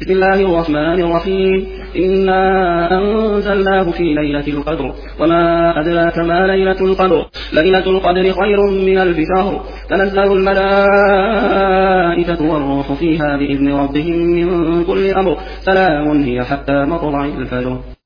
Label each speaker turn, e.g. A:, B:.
A: بسم الله الرحمن الرحيم إنا أنزلناه في ليلة القدر وما أدراك ما ليلة القدر ليلة القدر خير من 1000 شهر تنزل الملائكة والروح فيها بإذن ربهم من كل أمر سلام هي حتى مطلع الفجر.